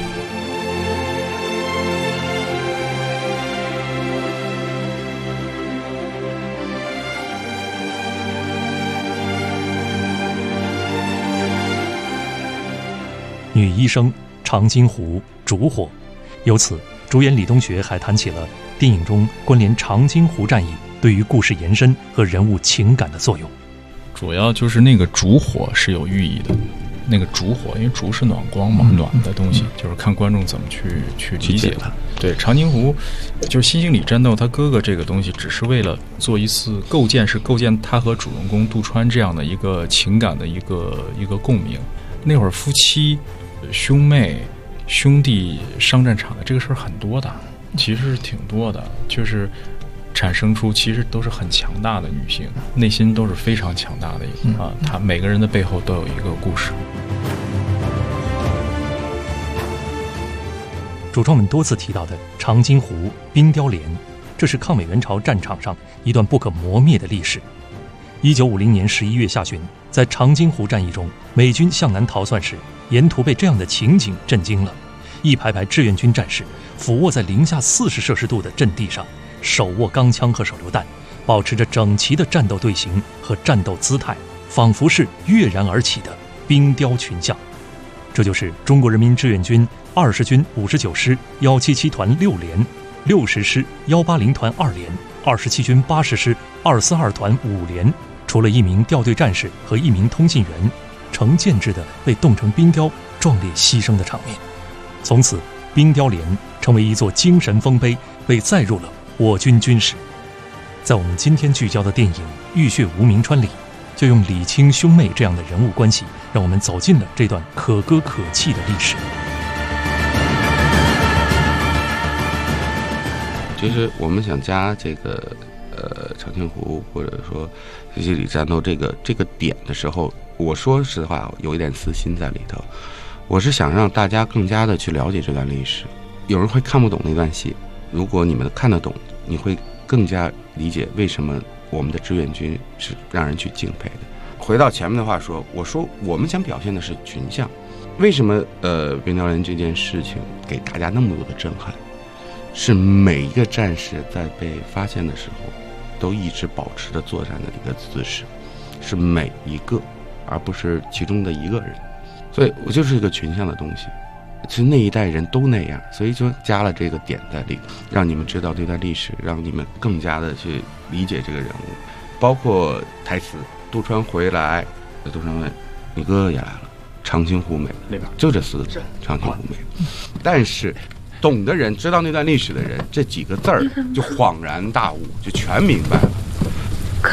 女医生、长津湖、烛火。由此，主演李东学还谈起了电影中关联长津湖战役对于故事延伸和人物情感的作用。 主要就是那个烛火是有寓意的，那个烛火，因为烛是暖光嘛，暖的东西，就是看观众怎么去理解它。对，长津湖就是新兴里战斗，他哥哥这个东西只是为了做一次构建他和主人公杜川这样的一个情感的一个共鸣。那会儿夫妻、兄妹、兄弟上战场的这个事儿很多的，其实是挺多的，就是产生出其实都是很强大的女性，内心都是非常强大的她每个人的背后都有一个故事。 主创们多次提到的长津湖、冰雕连，这是抗美援朝战场上一段不可磨灭的历史。1950年11月下旬，在长津湖战役中，美军向南逃窜时，沿途被这样的情景震惊了。一排排志愿军战士俯卧在零下40摄氏度的阵地上，手握钢枪和手榴弹，保持着整齐的战斗队形和战斗姿态，仿佛是跃然而起的冰雕群像。这就是中国人民志愿军20军59师177团6连、60师180团2连、27军80师242团5连，除了1名调队战士和1名通信员，成建制的被冻成冰雕，壮烈牺牲的场面。从此，冰雕连成为一座精神丰碑，被载入了我军军史。在我们今天聚焦的电影《浴血无名川》里，就用李清兄妹这样的人物关系，让我们走进了这段可歌可泣的历史。 其实我们想加这个长津湖或者说西西里战斗这个点的时候，我说实话有一点私心在里头。我是想让大家更加的去了解这段历史。有人会看不懂那段戏，如果你们看得懂，你会更加理解为什么我们的志愿军是让人去敬佩的。回到前面的话说，我说我们想表现的是群像。为什么冰雕连这件事情给大家那么多的震撼？是每一个战士在被发现的时候都一直保持着作战的一个姿势，是每一个，而不是其中的一个人。所以我就是一个群像的东西，其实那一代人都那样，所以就加了这个点在里，让你们知道这段历史，让你们更加的去理解这个人物。包括台词，杜川回来，杜川问你哥哥也来了，长津湖没了，就这4个字，长津湖没了。但是懂的人，知道那段历史的人，这几个字儿就恍然大悟，就全明白了。 哥，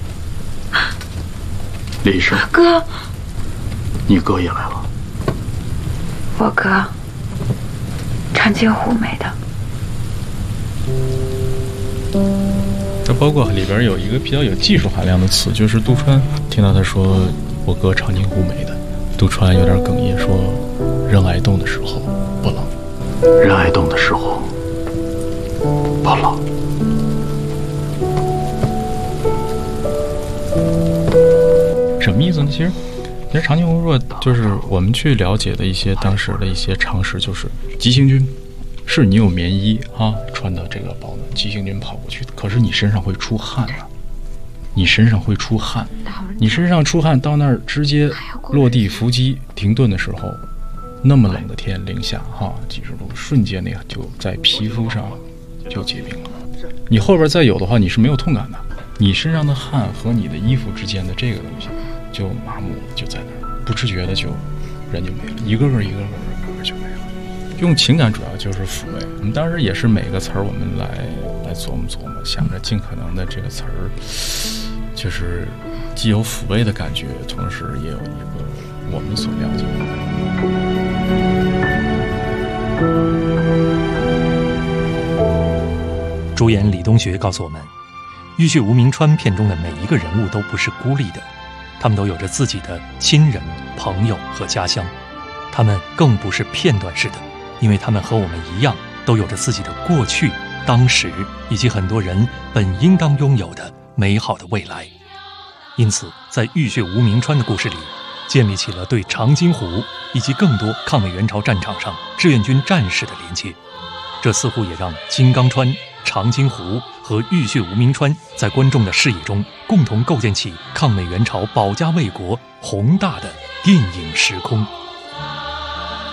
李生， 哥， 你哥也来了。 我哥，长津湖没的。 这包括里边有一个比较有技术含量的词，就是杜川听到他说我哥长津湖没的，杜川有点哽咽说，人挨冻的时候不冷。 人挨冻的时候不冷。 什么意思呢？其实长津湖若就是我们去了解的一些当时的一些常识，就是急行军是你有棉衣穿的这个保暖，急行军跑过去，可是你身上会出汗啊，你身上会出汗，你身上出汗到那儿直接落地伏击停顿的时候，那么冷的天，零下几十度，瞬间那个就在皮肤上就结冰了。你后边再有的话，你是没有痛感的，你身上的汗和你的衣服之间的这个东西就麻木了，就在那儿，不自觉的就人就没了，一个个就没了。用情感主要就是抚慰。我们当时也是每个词儿我们来琢磨，想着尽可能的这个词儿，就是既有抚慰的感觉，同时也有一个我们所了解的。主演李东学告诉我们，《浴血无名川》片中的每一个人物都不是孤立的，他们都有着自己的亲人、朋友和家乡，他们更不是片段式的，因为他们和我们一样，都有着自己的过去、当时以及很多人本应当拥有的美好的未来。因此，在《浴血无名川》的故事里，建立起了对长津湖以及更多抗美援朝战场上志愿军战士的连接。这似乎也让金刚川、长津湖和浴血无名川在观众的视野中共同构建起抗美援朝保家卫国宏大的电影时空。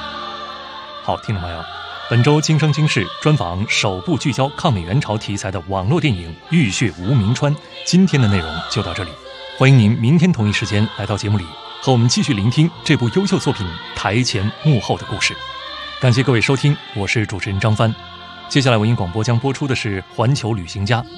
好，听众朋友，本周今生今世专访首部聚焦抗美援朝题材的网络电影《浴血无名川》，今天的内容就到这里，欢迎您明天同一时间来到节目里，和我们继续聆听这部优秀作品台前幕后的故事。感谢各位收听，我是主持人张帆。接下来文艺广播将播出的是《环球旅行家》。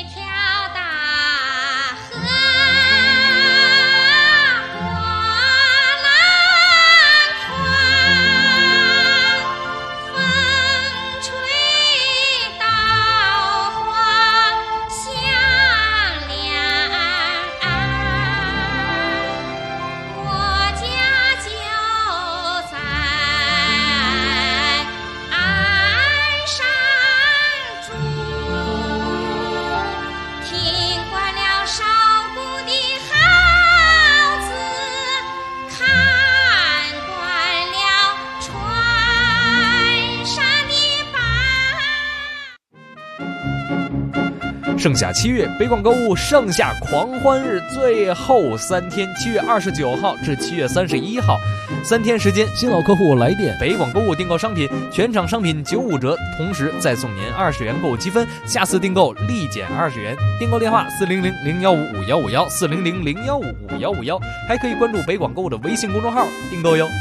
盛夏7月，北广购物盛夏狂欢日最后3天，7月29号至7月31号，3天时间，新老客户来电北广购物订购商品，全场商品95折，同时再送您20元购物积分，下次订购立减20元。订购电话400-015-5151，400-015-5151，还可以关注北广购物的微信公众号订购哟。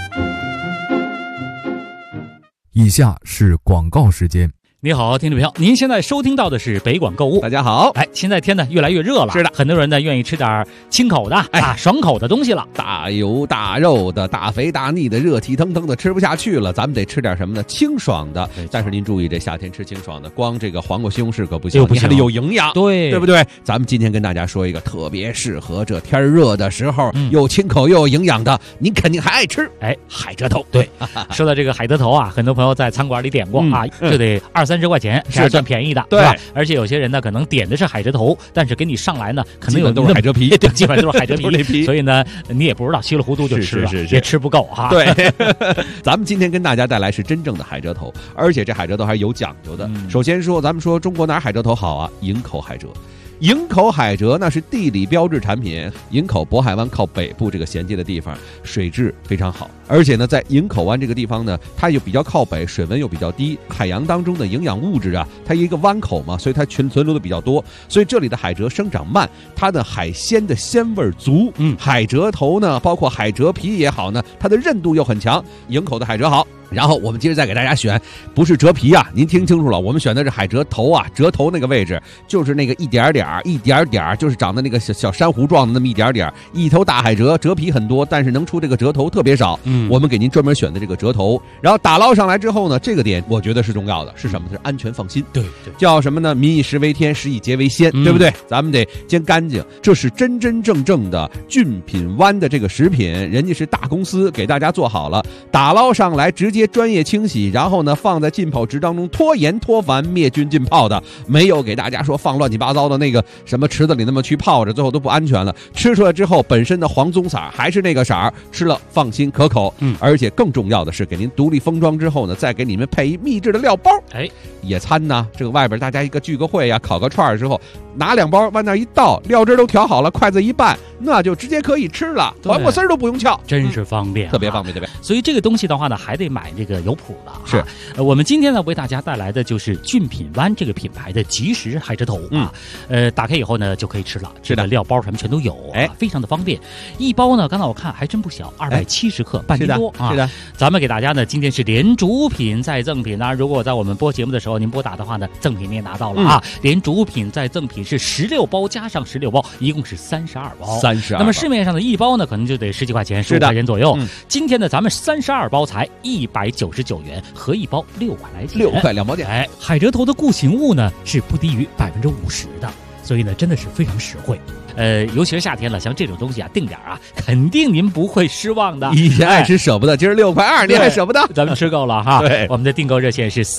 以下是广告时间。 你好，听众朋友，您现在收听到的是北广购物。 大家好， 现在天呢越来越热了， 是的， 很多人呢愿意吃点清口的爽口的东西了。 大油大肉的、大肥大腻的、热气腾腾的吃不下去了，咱们得吃点什么呢？清爽的。但是您注意，这夏天吃清爽的，光这个黄瓜西红柿可不行，你还得有营养，对不对？咱们今天跟大家说一个特别适合这天热的时候，又清口又有营养的，您肯定还爱吃。 海蜇头。对，说到这个海蜇头啊，很多朋友在餐馆里点过就得20-30块钱，是算便宜的，对吧？而且有些人呢，可能点的是海蜇头，但是给你上来呢，可能有都是海蜇皮， 对，基本都是海蜇皮，所以呢，你也不知道，稀里糊涂就吃了，也吃不够哈。 对，咱们今天跟大家带来是真正的海蜇头，而且这海蜇头还是有讲究的。首先说，咱们说中国哪海蜇头好啊？营口海蜇。营口海蜇那是地理标志产品，营口渤海湾靠北部这个衔接的地方，水质非常好，而且呢，在营口湾这个地方呢，它又比较靠北，水温又比较低，海洋当中的营养物质啊，它一个湾口嘛，所以它存留的比较多，所以这里的海蜇生长慢，它的海鲜的鲜味足，海蜇头呢，包括海蜇皮也好呢，它的韧度又很强，营口的海蜇好。然后我们接着再给大家选，不是蜇皮啊，您听清楚了，我们选的是海蜇头啊，蜇头那个位置就是那个一点点，就是长的那个小珊瑚状的那么一点点，一头大海蜇，蜇皮很多，但是能出这个蜇头特别少。我们给您专门选的这个蜇头，然后打捞上来之后呢，这个点我觉得是重要的，是什么？是安全放心。对，叫什么呢？民以食为天，食以洁为先，对不对？咱们得煎干净，这是真真正正的俊品湾的这个食品，人家是大公司给大家做好了，打捞上来直接专业清洗，然后呢放在浸泡池当中脱盐脱烦灭菌浸泡的，没有给大家说放乱七八糟的那个什么池子里那么去泡着，最后都不安全了。吃出来之后本身的黄棕色还是那个色儿，吃了放心可口。而且更重要的是给您独立封装之后呢，再给你们配一秘制的料包。野餐呢，这个外边大家一个聚个会呀，烤个串的时候，拿2包往那一倒，料汁都调好了，筷子一拌，那就直接可以吃了，黄瓜丝都不用撬， 真是方便， 特别方便，对不对？ 所以这个东西的话呢，还得买这个有谱的。 是， 我们今天呢为大家带来的就是俊品湾这个品牌的即食海蜇头啊，打开以后呢就可以吃了，这个料包什么全都有，非常的方便。一包呢，刚才我看还真不小，270克，半斤多啊。是的，咱们给大家呢今天是连主品再赠品啊。如果在我们播节目的时候您拨打的话呢，赠品您也拿到了啊。连主品再赠品是16包加上16包，一共是32包。32。那么市面上的一包呢，可能就得10几块钱，15块钱左右。今天呢，咱们32包才199元，合一包6块来钱，6块2毛钱。海蜇头的固形物呢是不低于50%的，所以呢真的是非常实惠。尤其是夏天了，像这种东西啊，定点啊，肯定您不会失望的。 以前爱吃舍不得，今儿6块2，您还舍不得？ 咱们吃够了哈。对，我们的订购热线是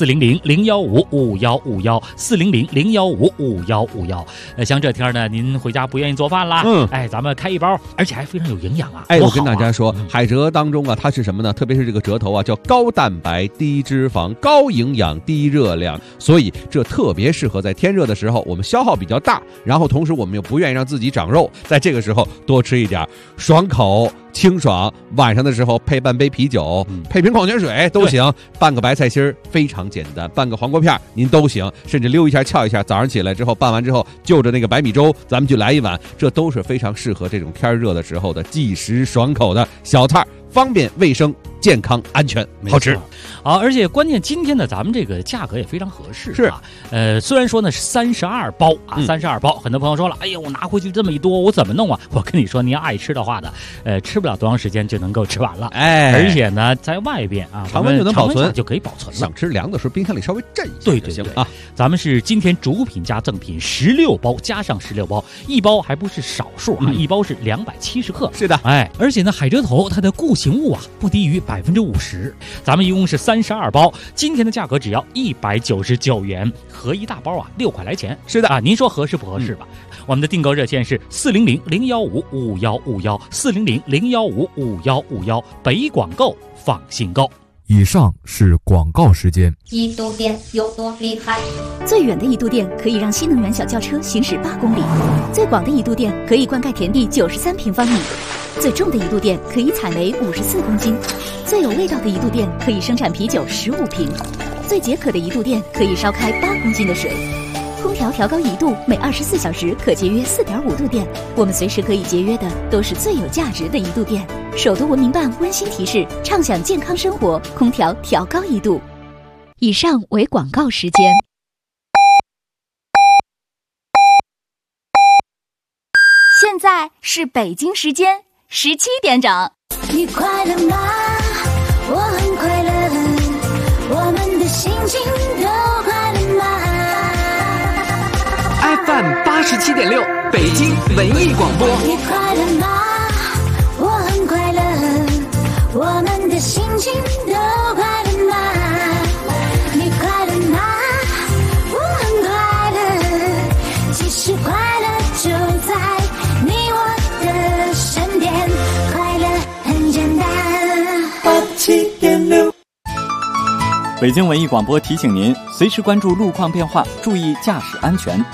400-015-5151，400-015-5151。像这天呢，您回家不愿意做饭啦，咱们开一包，而且还非常有营养啊。 我跟大家说，海蜇当中啊，它是什么呢？特别是这个蜇头啊，叫高蛋白、低脂肪、高营养、低热量，所以这特别适合在天热的时候，我们消耗比较大，然后同时我们又不愿意让自己己长肉。在这个时候多吃一点，爽口清爽，晚上的时候配半杯啤酒，配瓶矿泉水都行，拌个白菜心儿非常简单，拌个黄瓜片您都行，甚至溜一下翘一下，早上起来之后拌完之后就着那个白米粥咱们就来一碗，这都是非常适合这种天热的时候的即食爽口的小菜，方便卫生健康安全好吃。 好，而且关键今天呢咱们这个价格也非常合适，是啊，虽然说呢是32包啊，32包，很多朋友说了，哎呀我拿回去这么一多我怎么弄啊？我跟你说，您要爱吃的话呢，吃不了多长时间就能够吃完了，而且呢在外边啊常温就能保存， 就可以保存了， 想吃凉的时候冰箱里稍微镇一下， 对行啊。咱们是今天主品加赠品16包，加上16包，一包还不是少数啊，一包是270克， 是的， 而且呢海蜇头它的固形物啊不低于50%，咱们一共是32包，今天的价格只要199元，合一大包啊6块来钱， 是的啊，您说合适不合适吧？我们的订购热线是400-015-5151，400-015-5151，北广购放心购。 以上是广告时间。 一度电有多厉害？ 最远的一度电可以让新能源小轿车行驶8公里，最广的一度电可以灌溉田地93平方米，最重的一度电可以采煤54公斤，最有味道的一度电可以生产啤酒15瓶，最解渴的一度电可以烧开8公斤的水。空调调高1度，每24小时可节约4.5度电。我们随时可以节约的都是最有价值的一度电。首都文明办温馨提示：畅享健康生活，空调调高1度。以上为广告时间。 现在是北京时间17点整。 你快乐吗？我很快乐，我们的心情都快乐吗？ FM 87.6，北京文艺广播。 你快乐吗？我很快乐，我们的心情都快乐吗？你快乐吗？我很快乐，其实快乐就在你我的身边，快乐很简单。87.6。 北京文艺广播提醒您，随时关注路况变化，注意驾驶安全。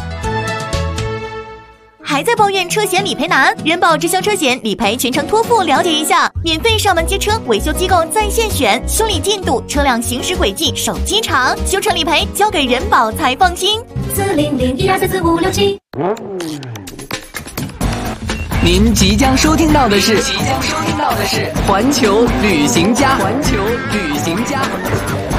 还在抱怨车险理赔难？人保直销车险理赔全程托付，了解一下，免费上门接车，维修机构在线选，修理进度、车辆行驶轨迹、手机查，修成理赔交给人保才放心。 400-1234567。 您即将收听到的是环球旅行家。